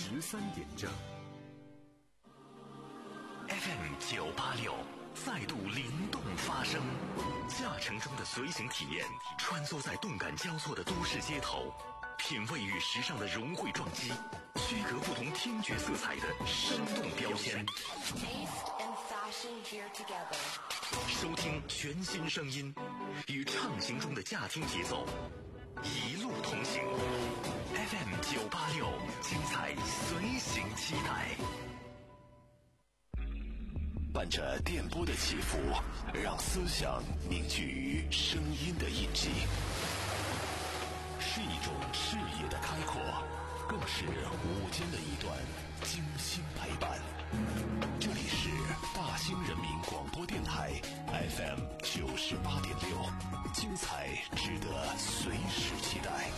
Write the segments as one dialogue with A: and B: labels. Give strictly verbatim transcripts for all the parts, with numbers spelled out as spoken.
A: 十三点整。
B: F M 九八六再度灵动发声，驾乘中的随行体验，穿梭在动感交错的都市街头，品味与时尚的融汇撞击，区隔不同听觉色彩的生动标签。收听全新声音，与畅行中的驾听节奏，一路同行。F M 九八六，精彩随行期待。
C: 伴着电波的起伏，让思想凝聚于声音的印记，是一种视野的开阔，更是午间的一段精心陪伴。这里是大兴人民广播电台 F M 九十八点六，精彩值得随时期待。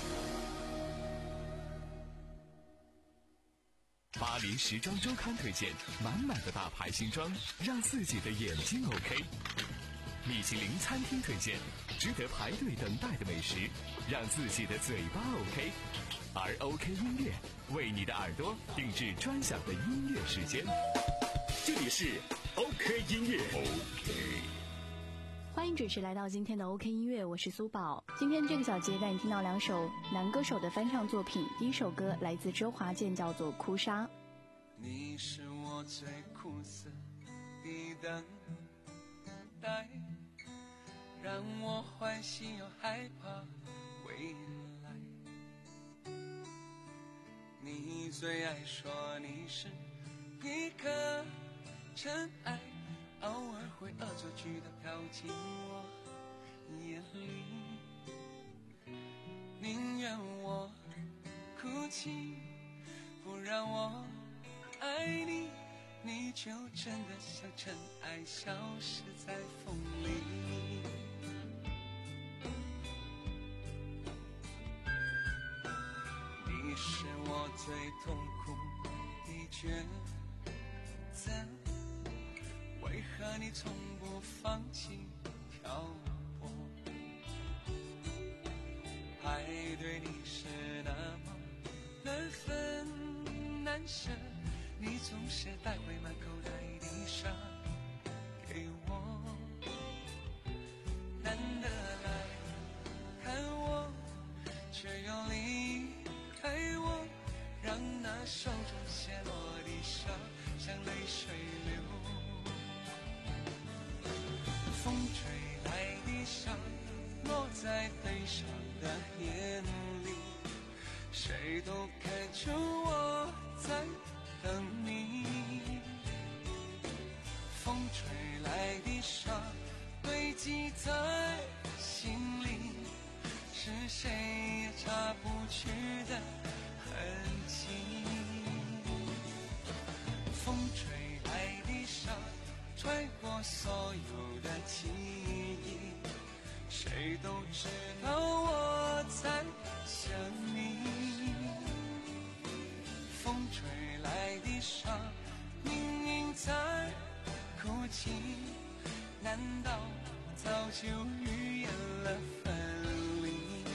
D: 巴黎时装周刊推荐满满的大牌新装，让自己的眼睛 OK。米其林餐厅推荐值得排队等待的美食，让自己的嘴巴 OK。而 OK 音乐为你的耳朵定制专享的音乐时间。这里是 OK 音乐 OK。
E: 欢迎准时来到今天的 OK 音乐，我是苏宝。今天这个小节带你听到两首男歌手的翻唱作品。第一首歌来自周华健，叫做《哭砂》。
F: 你是我最苦涩的等待，让我欢喜又害怕未来。你最爱说你是一颗尘埃，偶尔会恶作剧地飘进我眼里，宁愿我哭泣，不让我爱你，你就真的像尘埃消失在风里。你是我最痛苦的抉择，为何你从不放弃漂泊？爱对你是那么难分难舍，你总是带回满口袋的沙给我，难得来看我，却又离开我，让那手中泻落的沙像泪水流。风吹来的沙落在悲伤的眼里，谁都看出我在等你。风吹来的沙堆积在心里，是谁也擦不去的痕迹。风吹来的沙穿过所有的记忆，谁都知道我在想你。风吹来的沙明明在哭泣，难道早就预言了分离？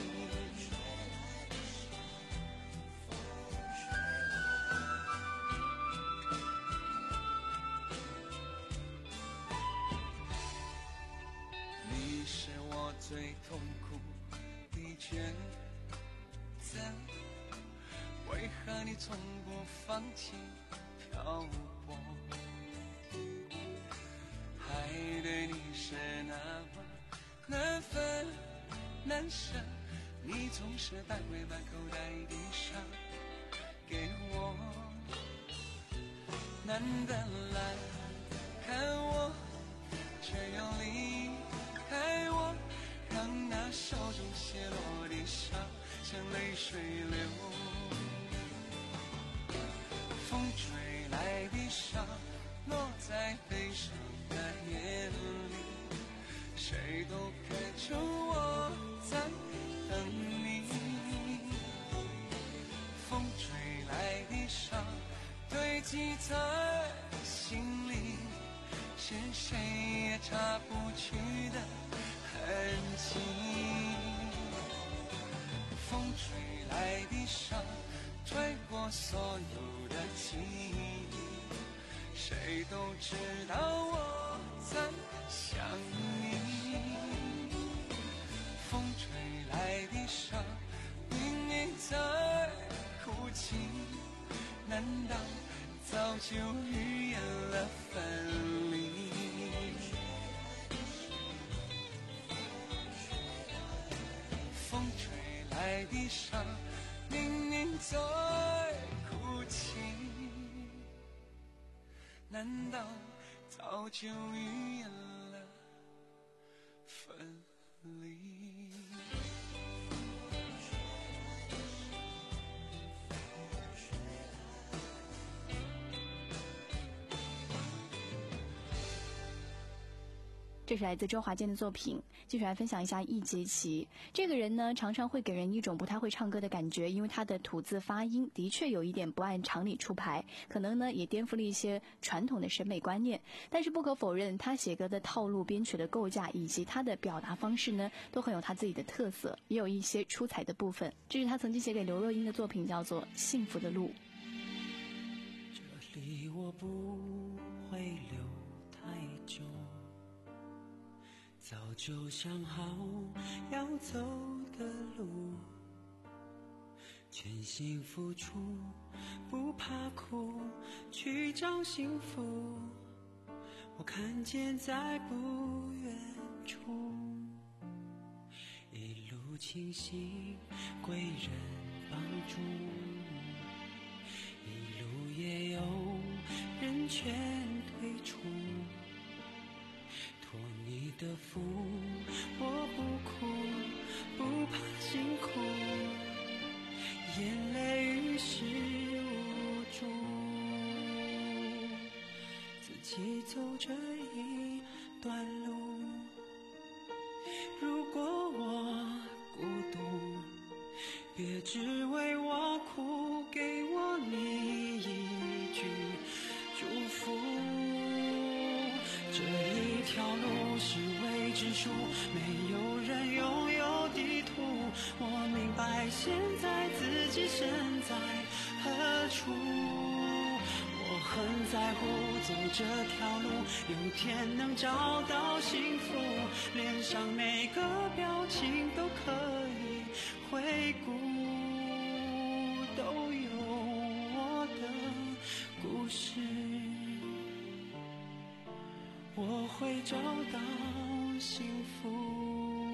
F: 你是我最痛苦的抉择，为何你从不放弃漂泊？爱对你是那么难分难舍，你总是带回满口袋的沙给我，难得来看我，却又离开我，让那手中泻落的沙像泪水流。风吹来的沙落在悲伤的眼里，谁都看出我在等你。风吹来的沙堆积在心里，是谁也擦不去的痕迹。风吹来的沙穿过所有的记忆，谁都知道我在想你。风吹来的沙，明明在哭泣，难道早就预言了分离？风吹来的沙，明明在哭泣，难道早就预言了分离？
E: 这是来自周华健的作品。继续来分享一下易杰奇这个人呢，常常会给人一种不太会唱歌的感觉，因为他的吐字发音的确有一点不按常理出牌，可能呢也颠覆了一些传统的审美观念。但是不可否认，他写歌的套路、编曲的构架以及他的表达方式呢，都很有他自己的特色，也有一些出彩的部分。这是他曾经写给刘若英的作品，叫做《幸福的路》。
A: 这里我不会留太久，早就想好要走的路，全心付出，不怕苦，去找幸福。我看见在不远处，一路清醒，贵人帮助，一路也有人劝退出。托你的福，我不哭，不怕辛苦，眼泪于事无助，自己走这一段路。如果我孤独，别只为我哭，给我你一句祝福。这一条路是未知数，没有人拥有地图。我明白现在自己身在何处，我很在乎走这条路，有天能找到幸福，脸上每个表情都可以回顾，都有我的故事。我会找到幸福。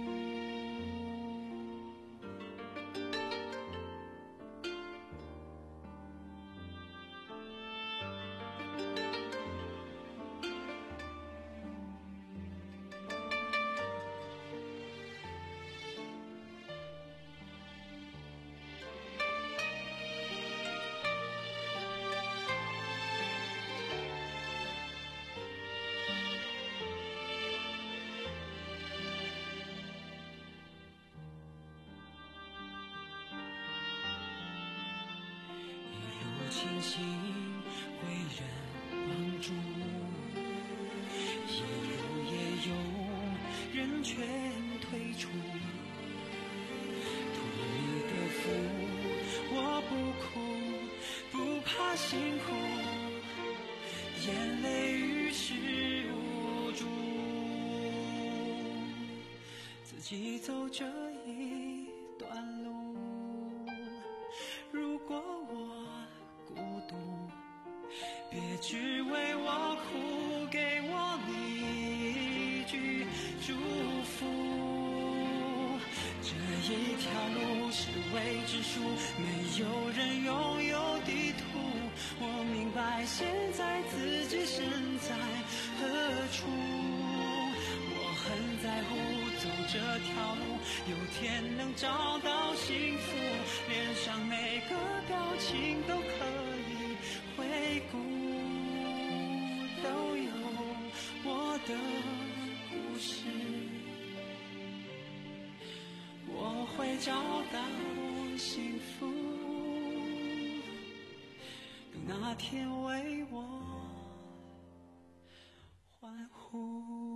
A: 清醒，为人帮助，一路也有人劝退出。图你的福，我不哭，不怕辛苦，眼泪于事无助，自己走这一段路。如果我孤独，别只为我哭，给我你一句祝福。这一条路是未知数，没有人拥有地图。我明白现在自己身在何处，我很在乎走这条路，有天能找到幸福，脸上每个表情都可以回顾，都有我的故事。我会找到幸福，等那天为我欢呼。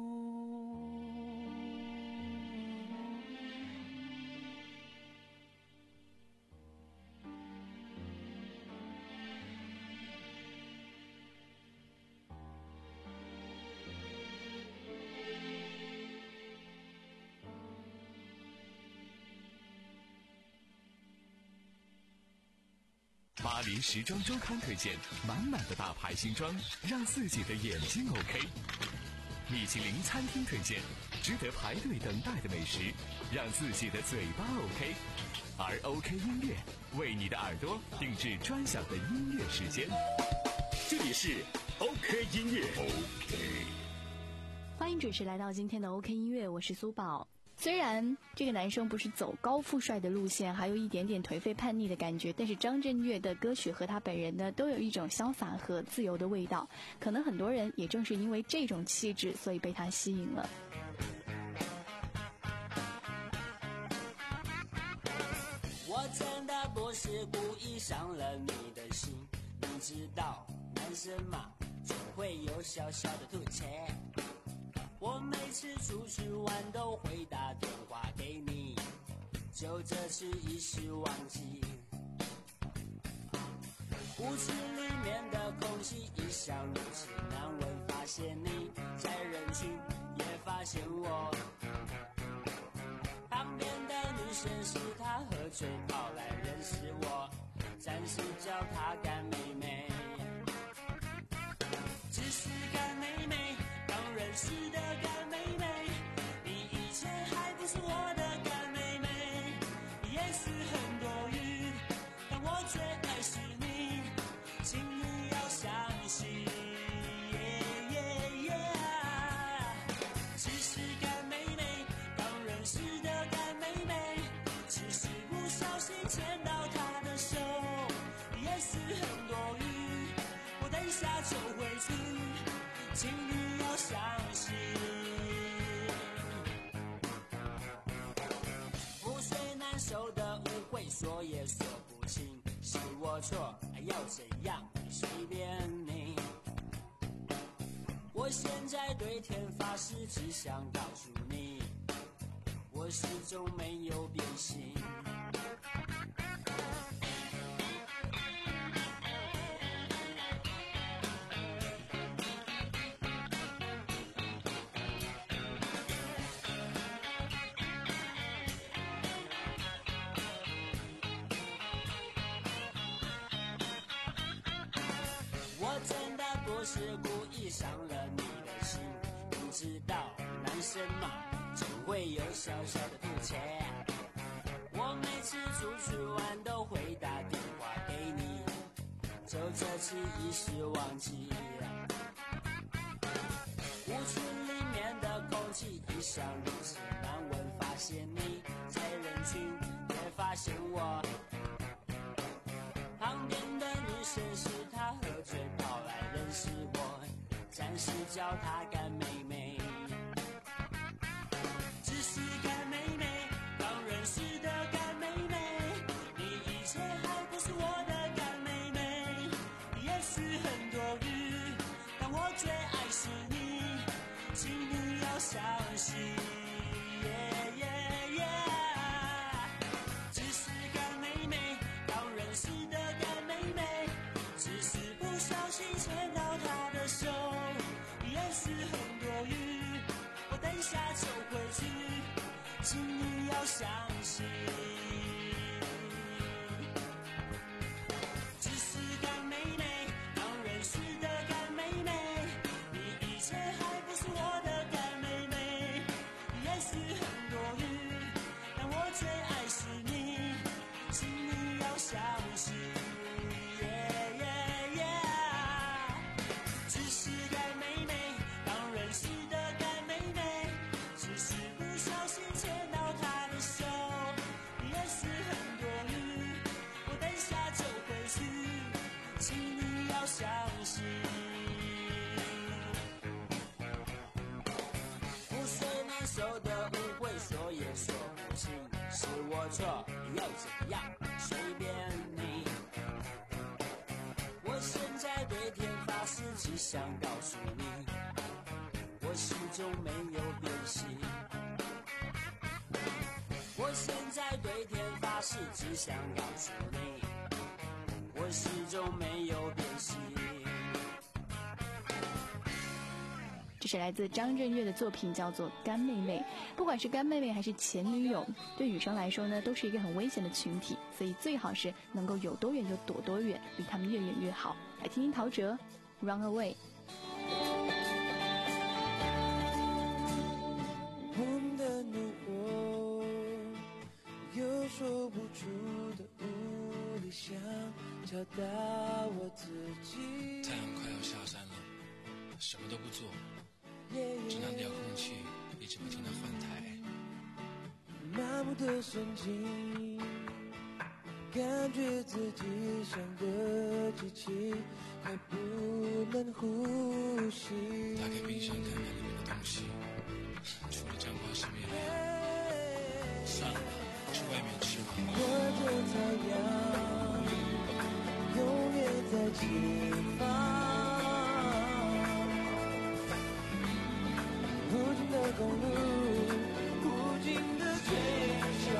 D: 巴黎时装周刊推荐满满的大牌新装，让自己的眼睛 OK。米其林餐厅推荐值得排队等待的美食，让自己的嘴巴 OK。而 OK 音乐为你的耳朵定制专享的音乐时间。
B: 这里是 OK 音乐 OK。
E: 欢迎准时来到今天的 OK 音乐，我是苏宝。虽然这个男生不是走高富帅的路线，还有一点点颓废叛逆的感觉，但是张震岳的歌曲和他本人呢，都有一种潇洒和自由的味道。可能很多人也正是因为这种气质，所以被他吸引了。
G: 我真的不是故意伤了你的心，你知道男生嘛，总会有小小的吐槽。我每次出去玩都会打电话给你，就这次一时忘记。舞池里面的空气一向如此难闻，发现你在人群也发现我。旁边的女生是她喝醉跑来认识我，暂时叫她干妹妹。只是干妹妹，刚认识的干妹妹，你以前还不是我的干妹妹。也许很多余，但我最爱是你，请你要相信。Yeah, yeah, yeah. 只是干妹妹，刚认识的干妹妹，只是不小心牵到她的手。也许很多余，我等下就回去，请你要相信。覆水难收的误会，说也说不清，是我错，要怎样随便你。我现在对天发誓，只想告诉你，我始终没有变心。我真的不是故意伤了你的心，你知道男生嘛，总会有小小的吐槽。我每次出去玩都会打电话给你，就这次一时忘记。舞池里面的空气一向如此难闻，发现你在人群也发现我。旁边的女生是她喝醉跑来认识我，暂时叫她干妹妹。只是干妹妹，刚认识的干妹妹，你以前还不是我的干妹妹。也许很多余，但我最爱是你，请你要相信。Yeah, yeah, yeah. 只是干妹妹，刚认识的干妹妹，只是不小心牵到她的手。也许很多余，我等下就回去，请你要相信。只是干妹妹，刚认识的干妹妹，你以前还不是我的干妹妹。也许很多余，但我最爱是你，请你要相信。Yeah, yeah, yeah. 只是干妹妹，刚认识的干妹妹，只是不小心牵到她的手。也许很多余，我等下就回去，请你要相信。覆水难收的误会，说也说不清，是我错，要怎样随便你。我现在对天发誓，只想告诉你，我始终没有变心。我现在对天发誓，只想告诉你，我始终没有变心。
E: 这是来自张震岳的作品，叫做《干妹妹》。不管是干妹妹还是前女友，对女生来说呢，都是一个很危险的群体，所以最好是能够有多远就躲多远，离他们越远越好。来听听陶喆 Run Away。
H: 我们的怒火有说不出的无力，想敲打我自己。
I: 太阳快要下山了，什么都不做，只拿遥控器一直不停地换台。
H: 麻木的神经，感觉自己像个机器，快不能呼吸。
I: 打开冰箱看看里面的东西，除了姜花是面，算了，去外面吃吧。
H: 我的太阳永远在前方，无尽的公路，无尽的追求。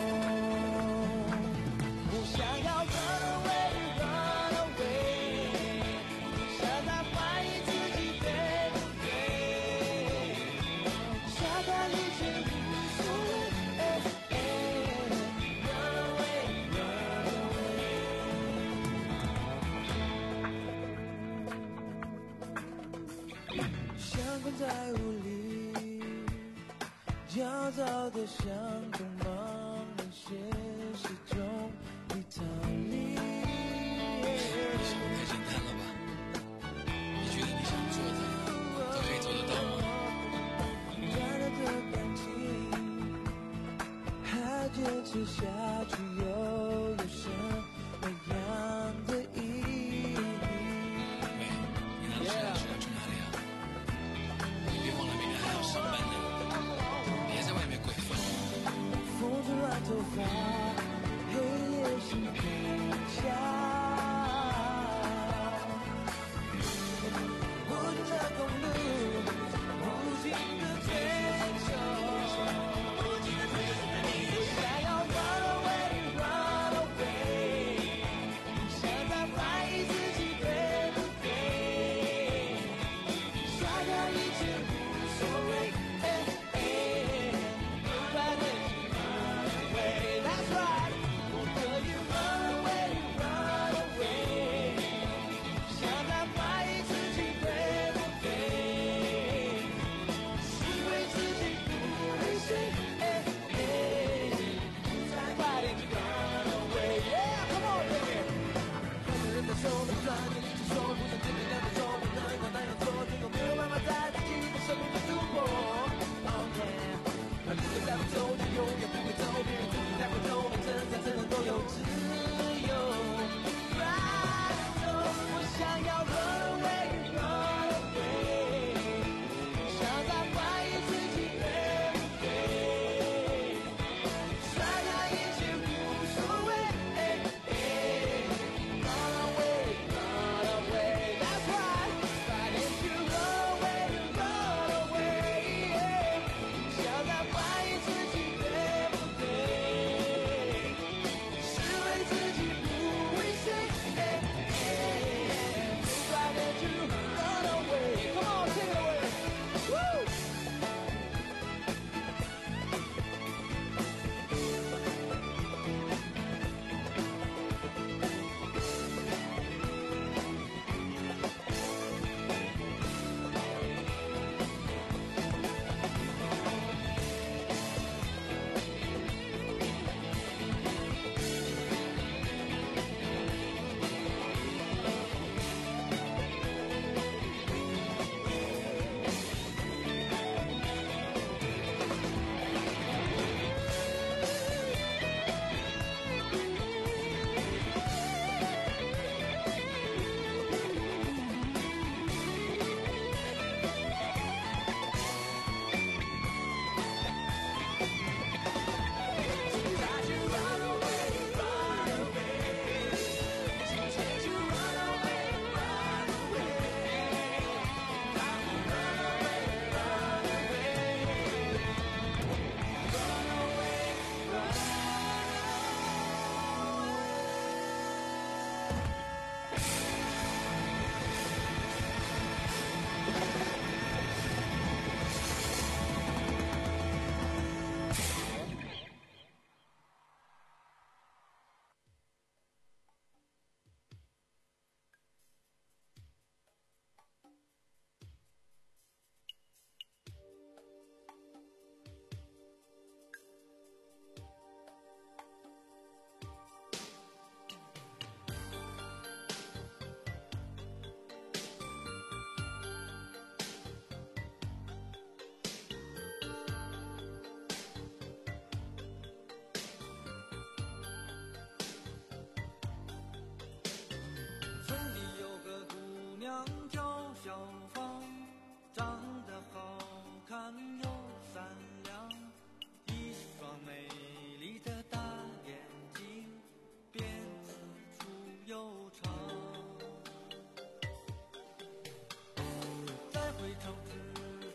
H: 我想要 run away run away， 想在怀疑自己对不对，下班以前无所谓。困在屋里，焦躁的像匆忙的现实中一逃离。
I: 你想太简单了吧？你觉得你想做的都可以做得到吗？
H: 淡淡的感情还坚持下去，又有什么样的意义？
I: 妹，你拿着车钥匙要去哪里啊？别忘了明天还要上班呢，别在外面鬼混。
H: 风吹乱头发，黑夜心更强。无尽的公路，无尽的追求，无尽的追求，你想要 run away。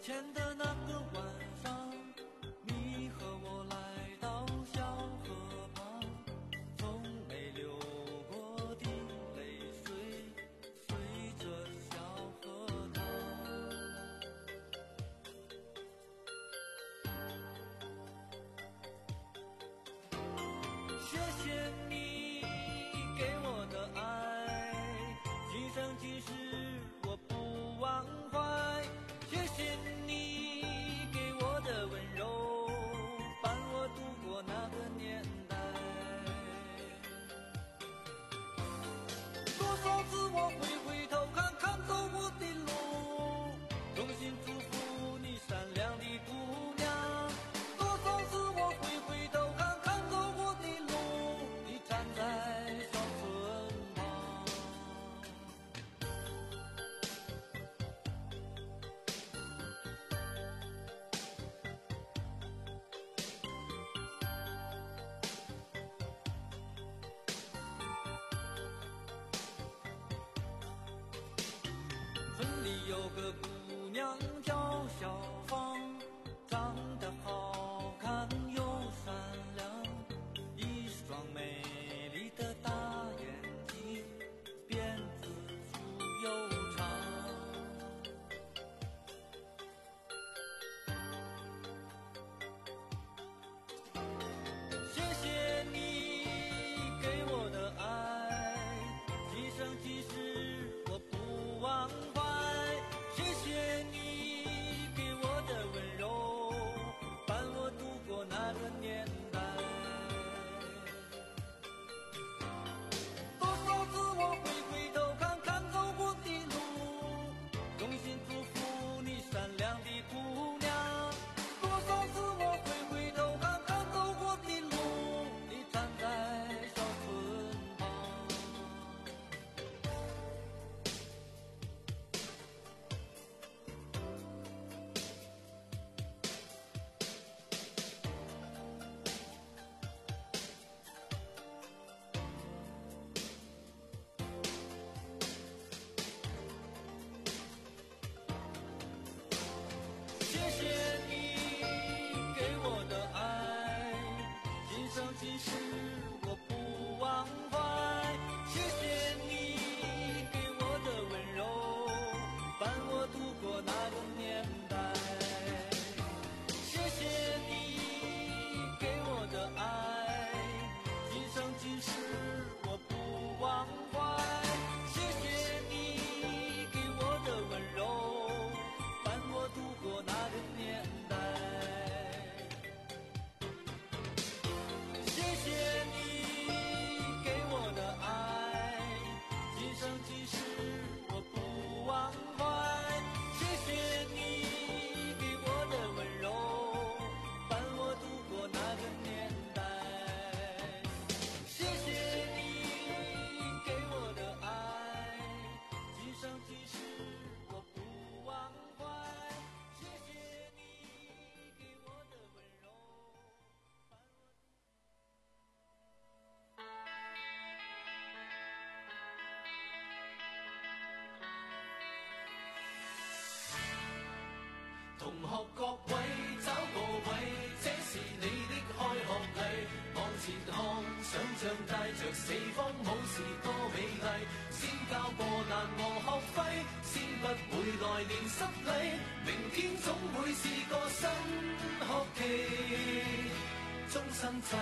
H: 前的那个晚上，你和我来到小河旁，从没流过的泪水随着小河淌。谢谢你给我的爱，今生今世我不忘怀。谢谢你给我的温柔，伴我度过那个年代。多少次我会回头看看走过的路，衷心祝福你善良的姑娘。多少次我会回头看看走过的路，你站在小村旁。村里有个姑娘叫小芳，长得好看又善良，一双美丽的大眼睛，辫子粗又长。谢谢你给我的爱，今生今世我不忘怀。谢谢你给我的温柔，伴我度过那个年代。多少次我会回头看看走过的路，衷心祝福你善良的姑娘。多少次我会回头看看走过的路，你站在小村旁。谢谢你给我的爱，今生今世我不忘怀。谢谢你给我的温柔，伴我度过那个年代。谢谢你给我的爱，今生今世我不忘怀。谢谢你给我的温柔，伴我度过那个年代。谢谢你给我的爱，今生今世我不忘怀。谢谢你给我的温柔，伴我度过那个年代。谢谢你给我的爱，今生今世我不忘怀。谢谢你给我的温柔，伴我
J: 同學各位找個位，這是你的開學禮。往前看，想象帶着四方武士多美麗。先交過難忘學費，先不會來年失禮。明天總會是個新學期，終身制。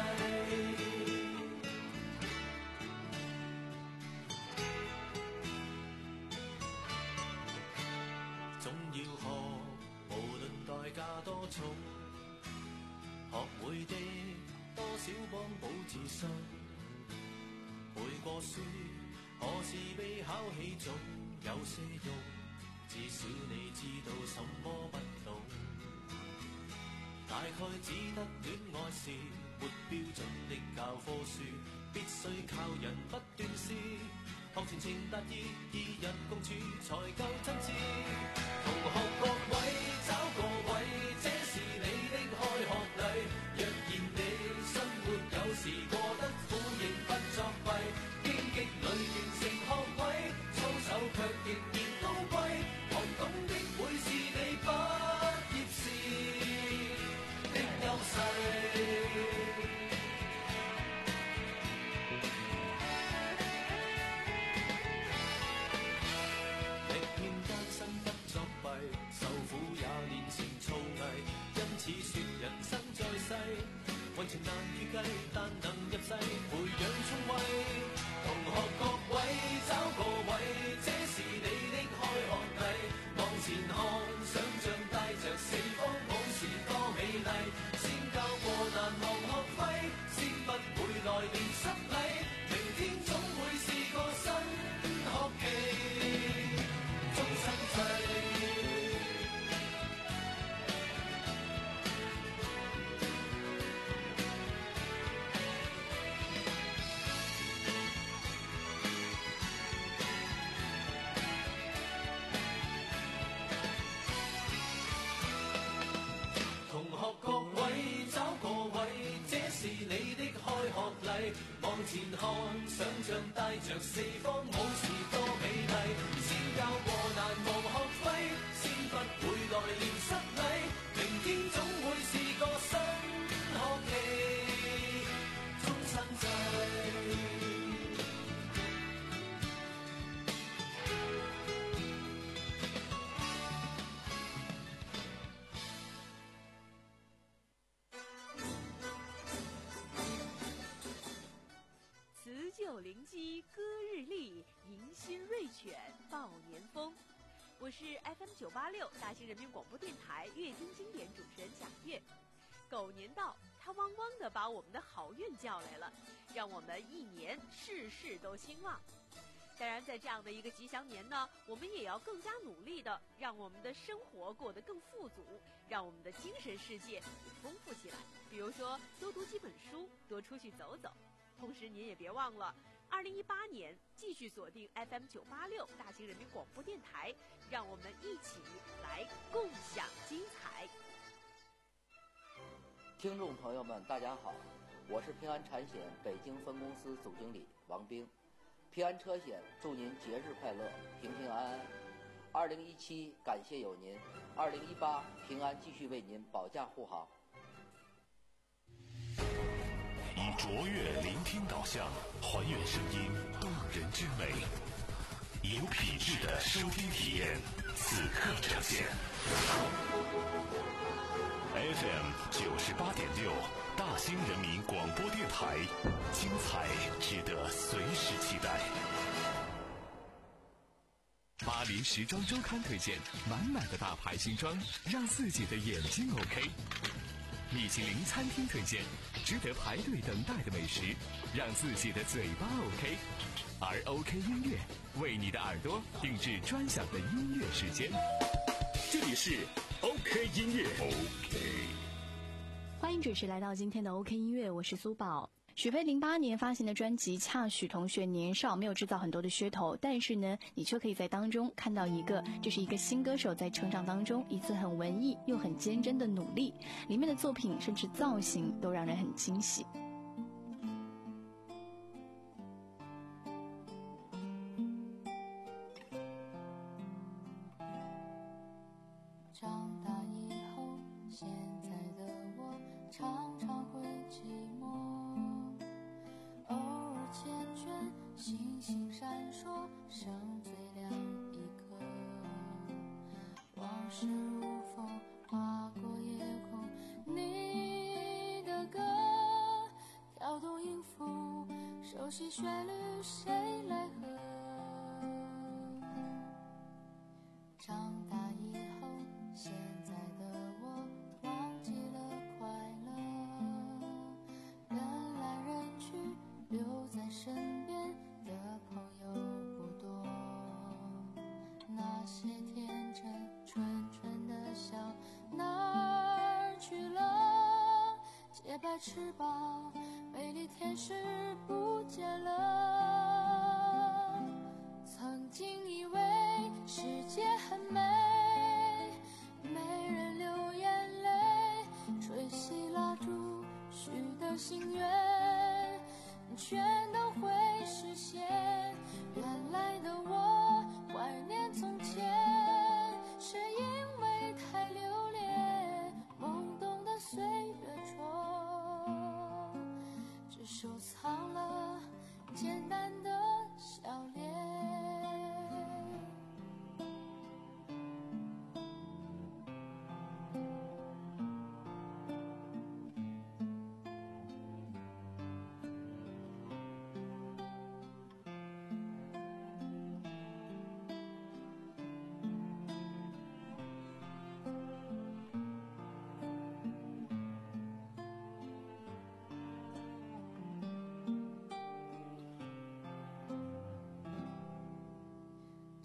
J: 總要學，無論代價多重，學會的多少幫補自信。背過書，何時被考起總有些用，至少你知道什麼不懂。大概只得戀愛是沒標準的教科書，必須靠人不斷試，學全情達意，二人共處才夠真摯。同學各位找個位，這是你的開學禮。若然你生活有時過得苦，亦不作弊。荊棘裏完成學位，操守卻仍然高貴。學懂的會是你不情難預計，但能入世培養聰慧。同學各位找個位，這是你的開學禮。往前看，想像帶着四方武士多美麗。先交過難忘學費，先不會來年失禮。明天總會是個新學期，終生制。同學各位找個位，這是你的開學禮。往前看，想像帶着四方武士多美麗。先交過難忘學費，先不會來年失禮。明天總會是個新學期，終生制。
K: 辞旧临机歌日丽，迎新瑞犬报年风。我是 F M 九八六大兴人民广播电台乐听经典主持人贾月。狗年到，它汪汪地把我们的好运叫来了，让我们一年事事都兴旺。当然，在这样的一个吉祥年呢，我们也要更加努力的，让我们的生活过得更富足，让我们的精神世界也丰富起来。比如说，多读几本书，多出去走走。同时，您也别忘了，二零一八年继续锁定 F M 九八六大兴人民广播电台，让我们一起来共享精彩。
L: 听众朋友们，大家好，我是平安产险北京分公司总经理王兵。平安车险祝您节日快乐，平平安安。二零一七感谢有您，二零一八平安继续为您保驾护航。
C: 以卓越聆听导向，还原声音动人之美，有品质的收听体验，此刻呈现。F M 九十八点六，大兴人民广播电台，精彩值得随时期待。
D: 巴黎时装周刊推荐，满满的大牌新装，让自己的眼睛 OK。米其林餐厅推荐，值得排队等待的美食，让自己的嘴巴 OK。而 OK 音乐为你的耳朵定制专享的音乐时间。这里是 OK 音乐 OK。
E: 欢迎准时来到今天的 OK 音乐，我是苏宝。许飞零八年发行的专辑《恰许同学年少》没有制造很多的噱头，但是呢，你却可以在当中看到一个，这是一个新歌手在成长当中一次很文艺又很坚贞的努力，里面的作品甚至造型都让人很惊喜。
M: 长大以后，现在的我常常会寂寞，偶尔缱绻，星星闪烁，剩最亮一颗。往事如风划过夜空，你的歌跳动音符，熟悉旋律，谁来和？长大以后，现在的我忘记了快乐，人来人去，留在身边的朋友不多。那些天真纯纯的笑哪儿去了？洁白翅膀，美丽天使不见了。曾经以为世界很美，没人流眼泪，吹熄蜡烛许的心愿，全都会实现。原来的我怀念从前，是因为太留恋懵懂的岁月中，只收藏了简单的笑脸。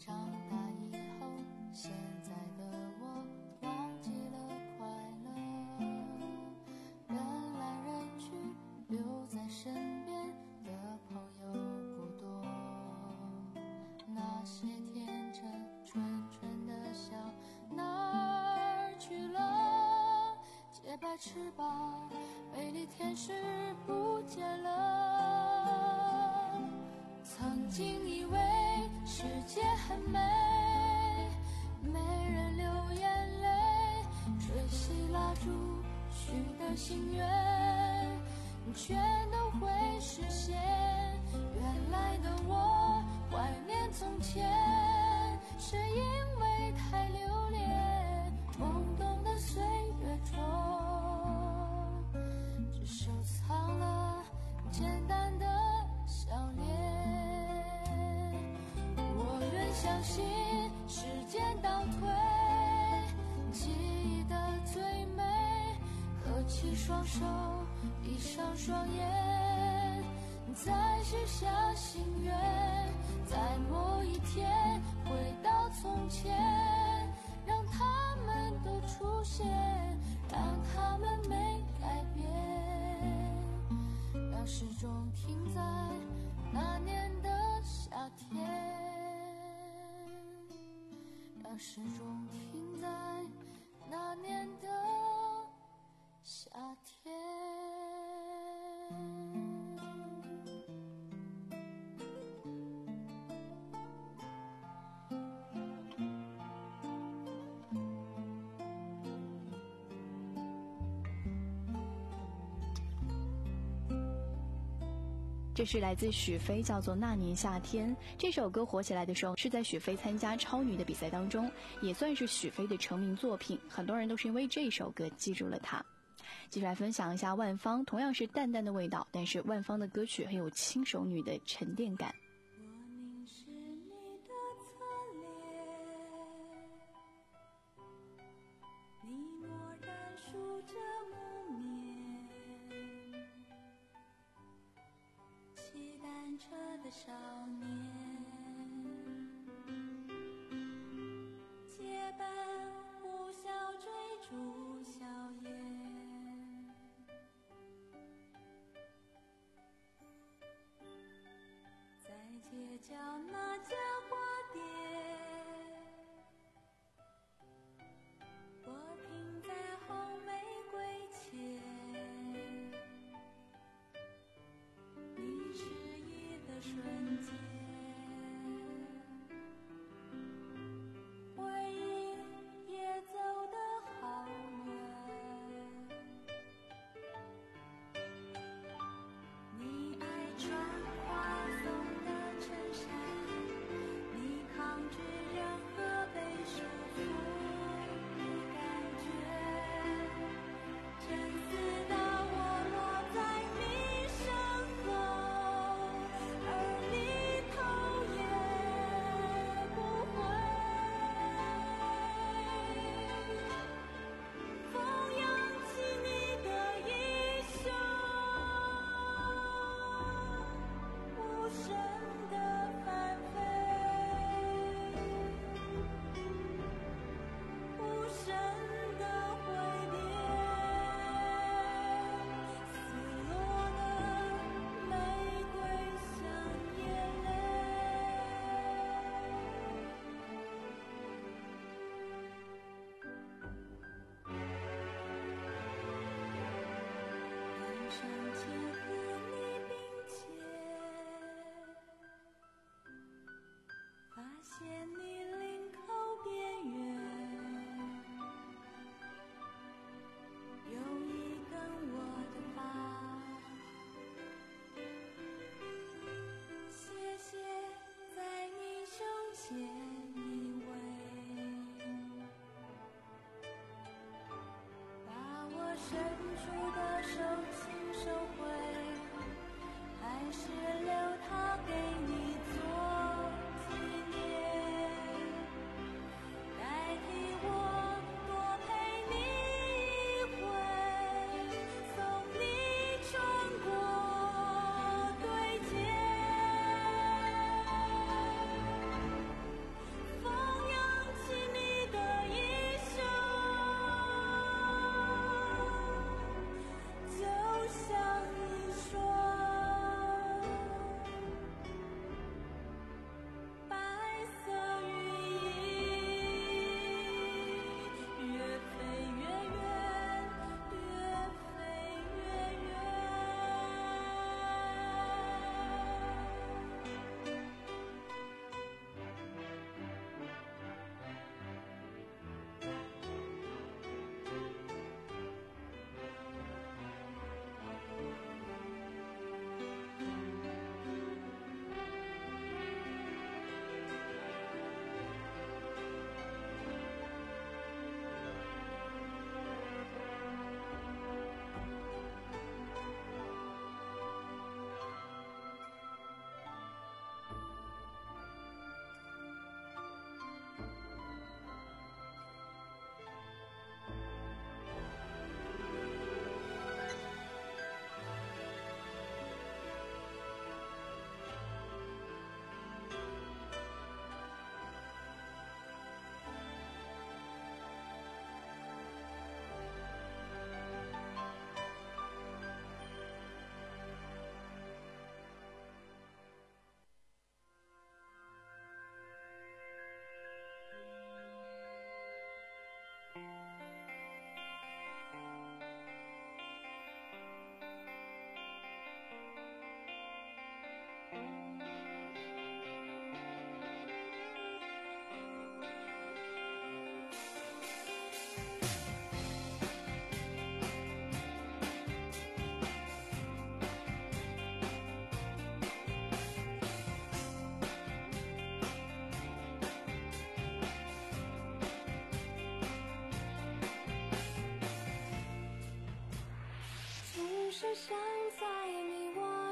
M: 长大以后，现在的我忘记了快乐，人来人去，留在身边的朋友不多。那些天真纯纯的笑哪儿去了？洁白翅膀，美丽天使不见了。曾经以为世界很美，没人流眼泪，吹熄蜡烛许的心愿，全都会实现。原来的我怀念从前，是因为太留恋懵懂的岁月中，只收藏了简单的笑脸。我愿相信时间倒退，记忆的最美，合起双手，闭上双眼，再许下心愿，在某一天回到从前，让他们都出现，让他们没改变，让时钟停在那年的夏天，让时钟停在那年的夏天。
E: 这是来自许飞，叫做《那年夏天》。这首歌火起来的时候，是在许飞参加超女的比赛当中，也算是许飞的成名作品。很多人都是因为这首歌记住了他。继续来分享一下万芳，同样是淡淡的味道，但是万芳的歌曲很有轻熟女的沉淀感。
M: 车的少年，结伴呼啸追逐硝烟，在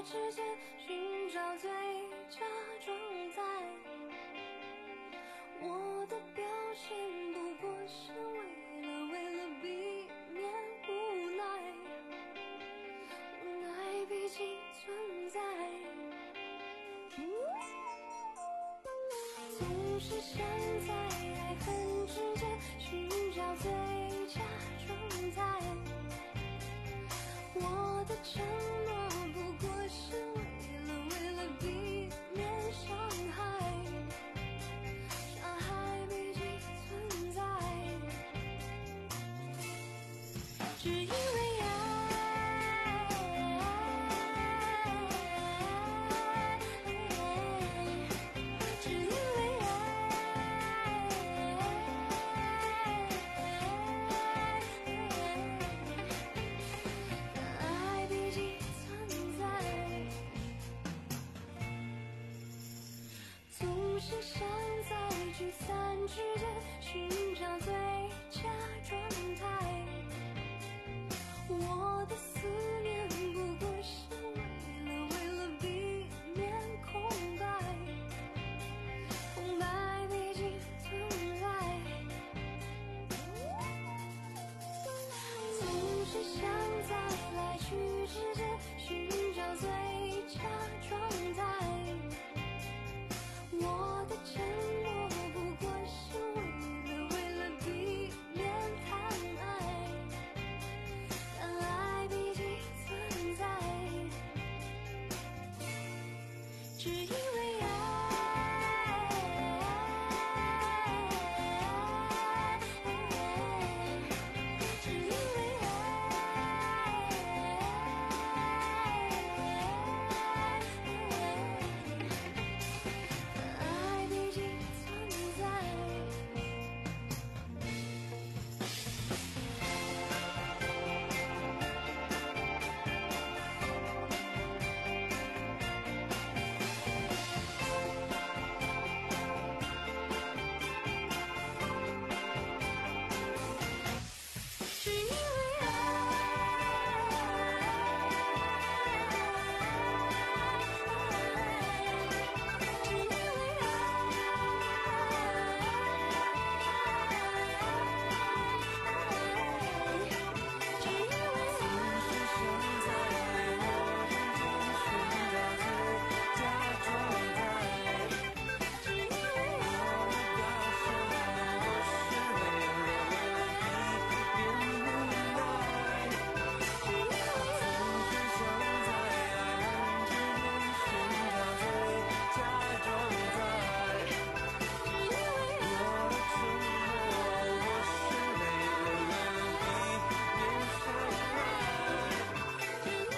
N: 之间寻找最佳状态。我的表现不过是为了为了避免无奈，无奈毕竟存在。总是想在爱恨之间寻找最佳状态。我的承诺不过是为了为了避免伤害，伤害毕竟存在。只因为爱，只因为爱毕竟存在。总是想在聚散之间寻找最佳状态。我的思念不过是为了为了避免空白，空白毕竟存在。总是想在来去之间寻找最佳状态。我的承诺不过是为了为了避免贪爱，但爱毕竟存在。只因为爱，只因为爱毕竟存在。只因为只因为只因为总是想在爱之间寻找最佳状态。只因为我的表现不是为了为了避免无奈。只因为总是想在爱恨之间寻找最佳状态。只因为我的承诺不过是为了为了避免伤害。只因为总是想在聚散之间寻找最佳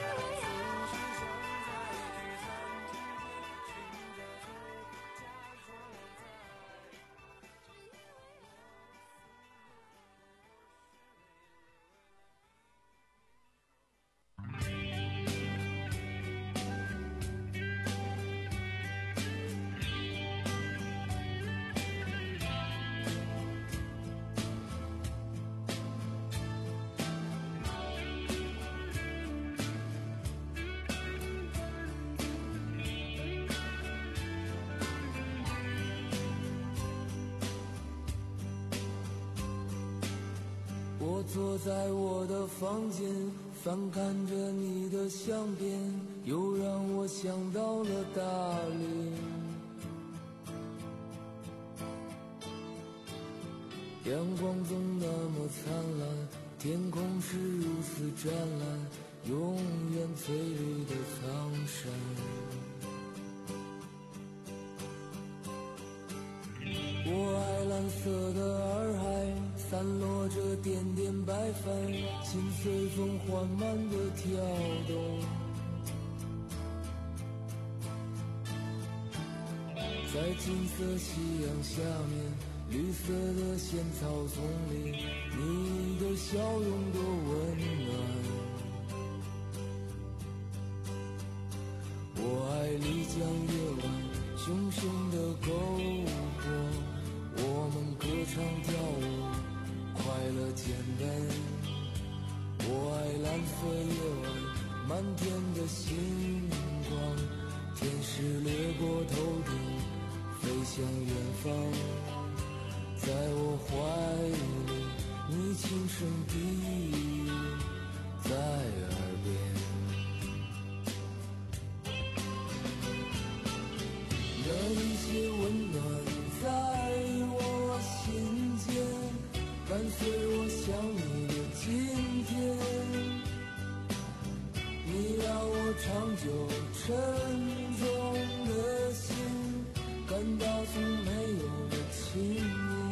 J: 我坐在我的房间，翻看着你的相片，又让我想到了大理。阳光总那么灿烂，天空是如此湛蓝，永远翠绿的苍山。我爱蓝色的洱海，散落着点点白帆，心随风缓慢地跳动。在金色夕阳下面，绿色的仙草丛里，你的笑容多温暖。我爱丽江夜晚，熊熊的篝火，我们歌唱跳舞，快乐简单。我爱蓝色夜晚，漫天的星光。
H: 方，在我怀里，你轻声低语在耳边。那一些温暖在我心间，伴随我想你的今天。你让我长久沉重的心感到从没有的亲密。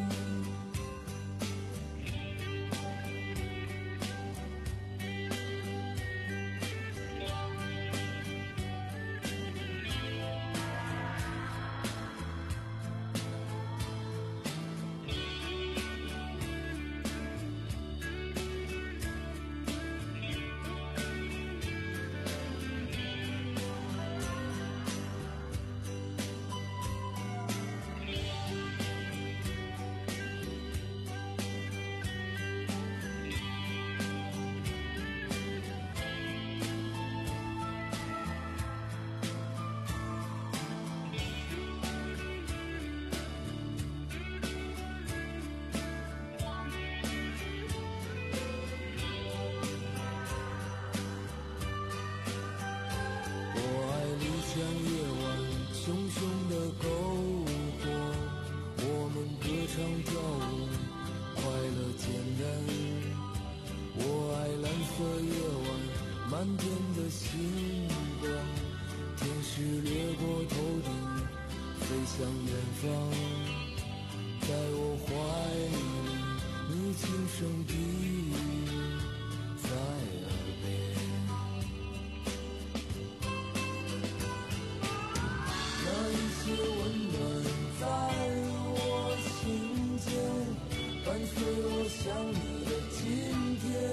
H: 像夜晚熊熊的篝火，我们歌唱跳舞，快乐简单。我爱蓝色夜晚满天的星光，天使掠过头顶，飞向远方。在我怀里，你轻声低语在耳边。温暖在我心间，伴随我想你的今天。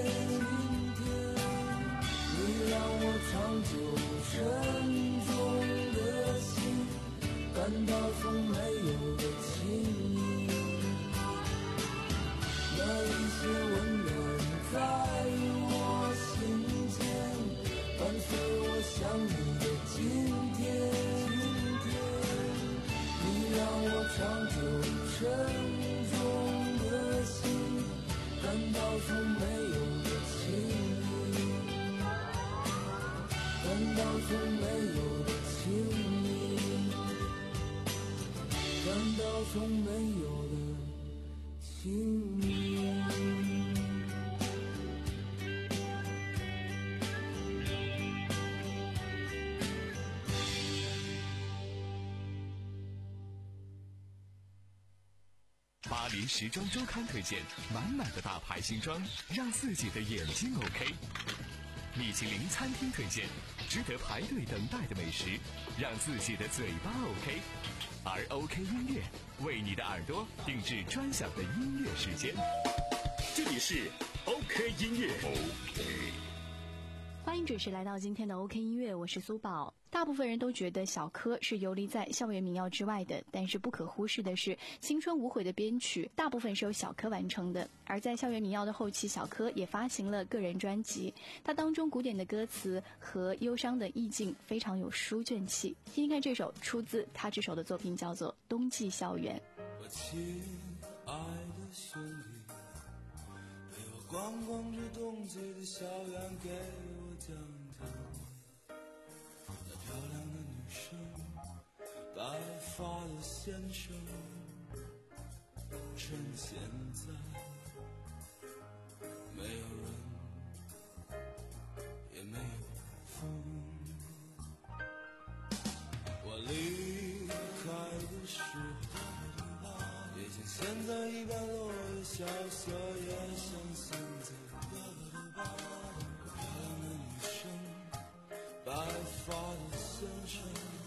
H: 你让我长久沉重的心感到从没有的亲密。那一些温暖在我心间，伴随我想你的今天。让我长久沉重的心感到从没有的亲密，感到从没有的亲密，感到从没有的亲密。
D: 巴黎时装周刊推荐满满的大牌新装，让自己的眼睛 OK。米其林餐厅推荐值得排队等待的美食，让自己的嘴巴 OK。而 OK 音乐为你的耳朵定制专享的音乐时间。
B: 这里是 OK 音乐 OK。
E: 欢迎准时来到今天的 OK 音乐，我是苏宝。大部分人都觉得小柯是游离在校园民谣之外的，但是不可忽视的是，青春无悔的编曲大部分是由小柯完成的。而在校园民谣的后期，小柯也发行了个人专辑，它当中古典的歌词和忧伤的意境非常有书卷气。听听看这首出自他之手的作品，叫做《冬季校园》。
H: 我亲爱的兄弟，陪我逛逛这冬季的校园，给我讲讲那漂亮的女生，白发的先生。趁现在没有人，也没有风，我离开的时候，也像现在一般落叶萧瑟，也像现在漂亮的女生，白发的先生。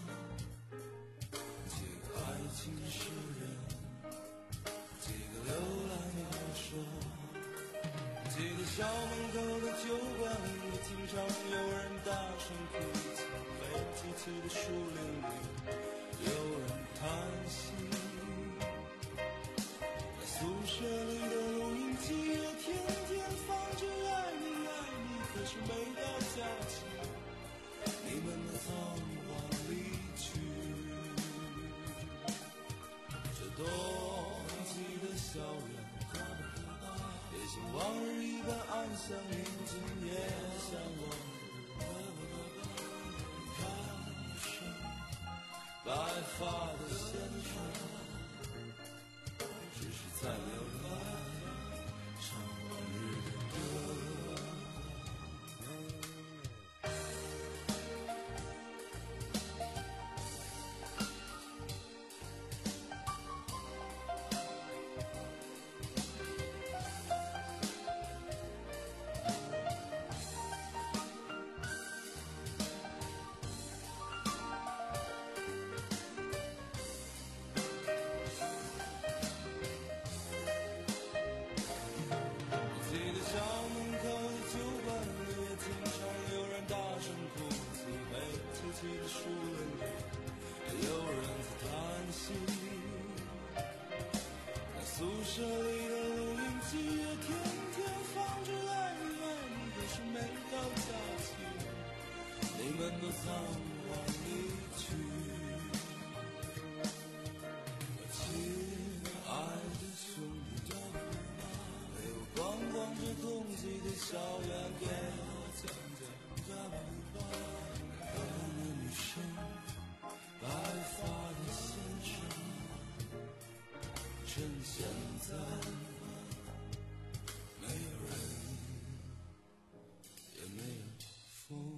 H: 这个爱情诗人，这个流浪的歌手，这个校门口的酒馆里，经常有人大声哭泣，黑漆漆的树林里有人叹息。宿舍里的录音机也天天放着爱你爱你，可是每到假期，你们都仓皇离去。这冬
J: 远，也像往日一般安详宁静，也像往日看一生白发的先生，只是在流连唱往日的歌。宿舍里的录音机也天天放着爱你爱你，可是每到假期你们都仓皇离去。我亲爱的兄弟，陪我逛逛这冬季的校园，给我讲讲可爱的女生，白发的先生，趁现在没有人，也没有风。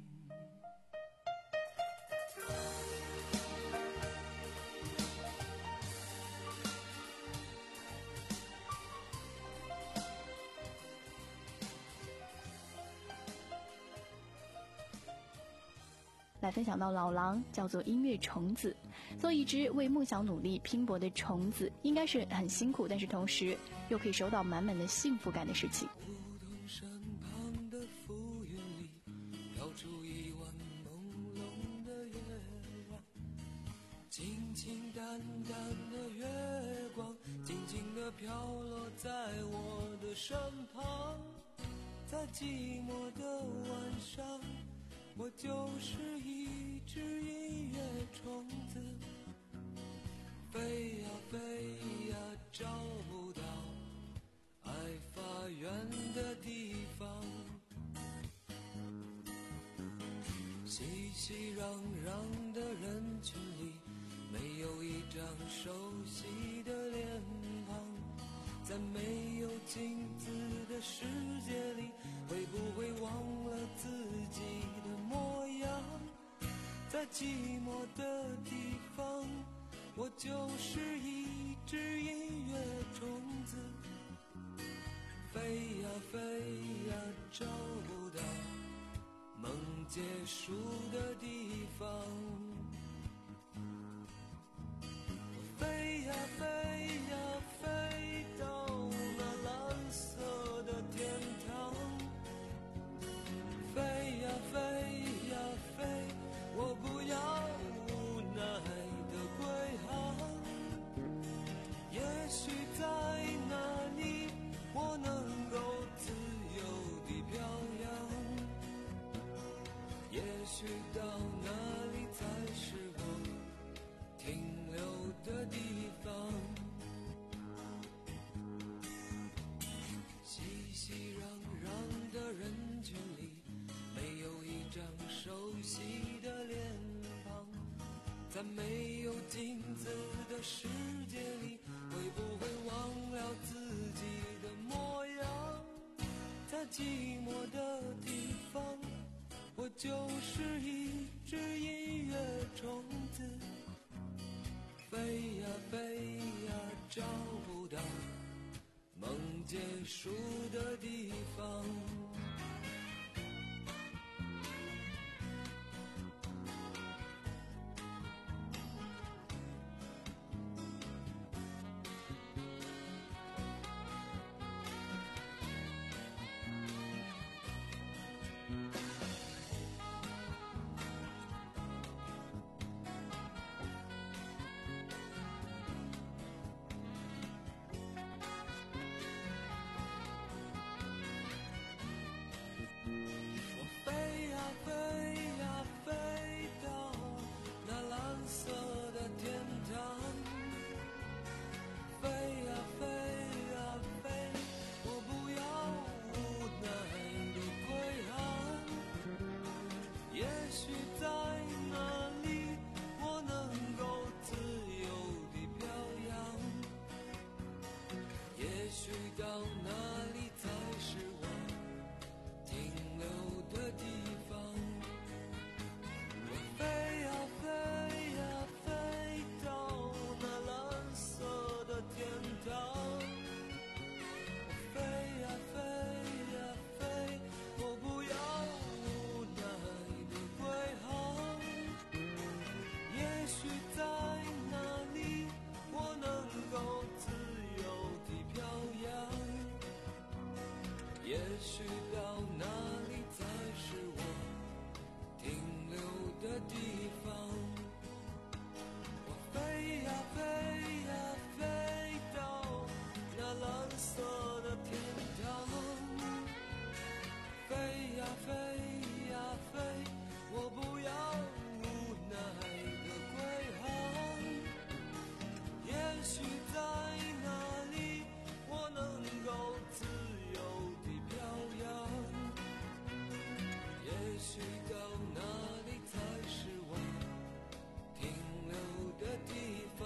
E: 来分享到老狼，叫做音乐虫子。做一只为梦想努力拼搏的虫子，应该是很辛苦，但是同时又可以收到满满的幸福感的事情。
F: 梧桐山旁的浮云里，飘出一弯朦胧的月亮，清清淡淡的月光，静静地飘落在我的身旁。在寂寞的晚上，我就是一只音乐虫子，飞呀飞呀找不到爱发源的地方，熙熙攘攘的人群里，没有一张熟悉的脸庞，在没有镜子的世界里，会不会忘了自己的模样？在寂寞的地方，我就是一只音乐虫子，飞呀飞呀找不到梦结束的地方，我飞呀飞呀飞到那蓝色的天堂，飞呀飞呀飞，我不要无奈的归航。也许在那里我能够自由地飘扬，也许到那里才是我停留的地方。熙熙攘攘的人群里，没有一张熟悉的脸庞，在没有镜子的世界里，会不会忘了自己的模样？在寂寞的地方，我就是一只音乐虫子，飞呀飞呀找不到梦结束的地方。 到哪里才是我停留的地方？我飞呀飞呀飞到那蓝色的天堂。我飞呀飞呀飞，我不要无奈的归航。也许在那里，我能够自由地飘扬。也许到哪里才是我停留的地方。我飞呀飞呀飞到那蓝色的天堂。飞呀飞呀飞，我不要无奈的归航。也许在那里，我能够自由地飘扬。也许到哪里才是我停留的地方。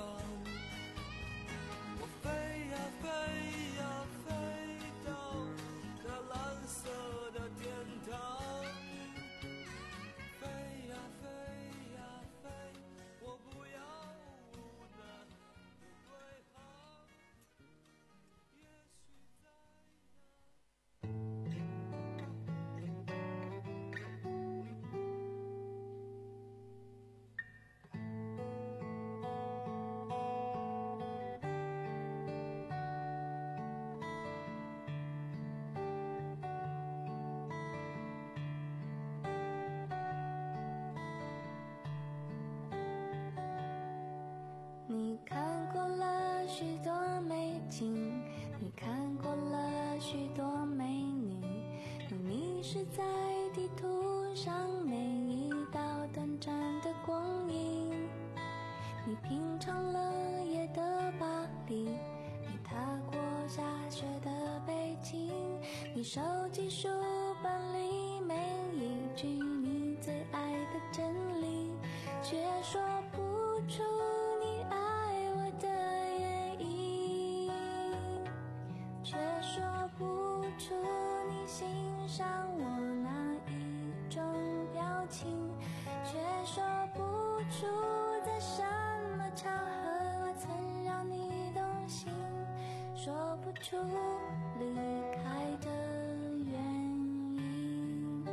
F: 我飞呀飞呀飞到那蓝色的天堂。飞呀飞呀飞，我不要无奈的归航。也许在
M: 你看过了许多美景，你看过了许多美女，你迷失在地图上每一道短暂的光阴。你品尝了夜的巴黎，你踏过下雪的北京，你收集书本里每一句你最爱的真理，却说不出你爱我的原因，却说不出你欣赏我哪一种表情，却说不出在什么场合我曾让你动心，说不出离开的原因。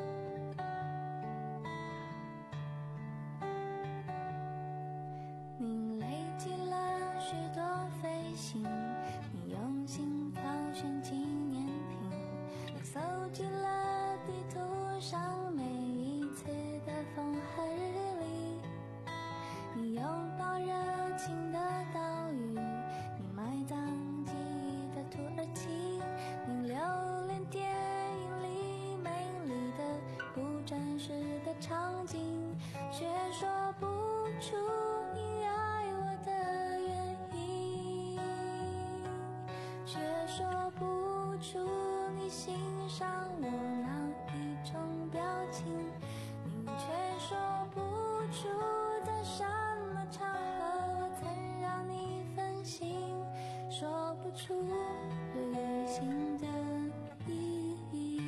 M: 你累积了许多飞行，你用心挑选纪念品，你搜集了地图上每一次的风和日丽，你拥抱热情的岛屿，你埋葬记忆的土耳其，你留恋电影里美丽的不真实的场景，却说不出你爱我的原因，却说不出你欣赏我哪一种表情，你却说不出在什么场合我曾让你分心，说不出旅行的意义。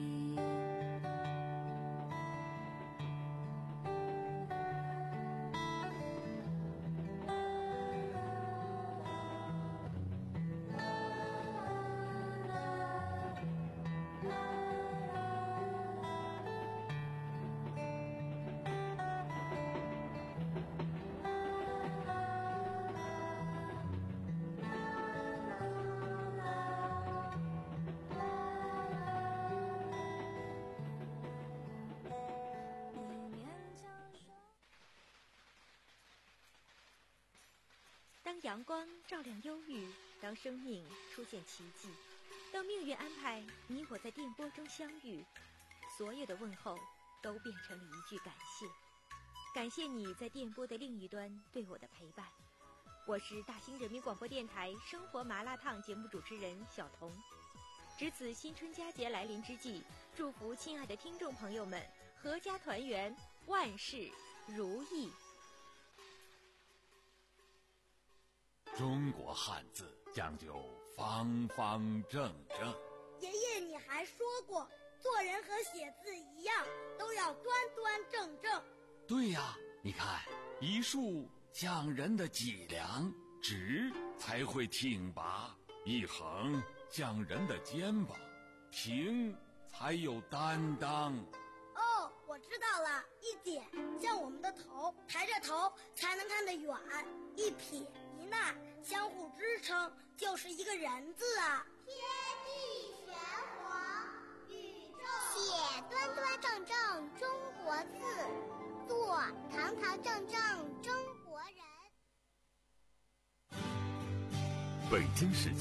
K: 当阳光照亮忧郁，当生命出现奇迹，当命运安排你我在电波中相遇，所有的问候都变成了一句感谢。感谢你在电波的另一端对我的陪伴。我是大兴人民广播电台生活麻辣烫节目主持人小彤。值此新春佳节来临之际，祝福亲爱的听众朋友们阖家团圆，万事如意。
C: 中国汉字讲究
O: 方方正正。
P: 爷爷，你还说过，做人和写字一样，都要端端正正。
O: 对呀，你看，一竖讲人的脊梁，直才会挺拔；一横讲人的肩膀，平才有担当。
P: 哦，我知道了，一点像我们的头，抬着头才能看得远；一撇一捺相互支撑，就是一个人字啊。
Q: 天地玄黄，宇宙写端端正正中国字，做堂堂正正中国人。
B: 北京市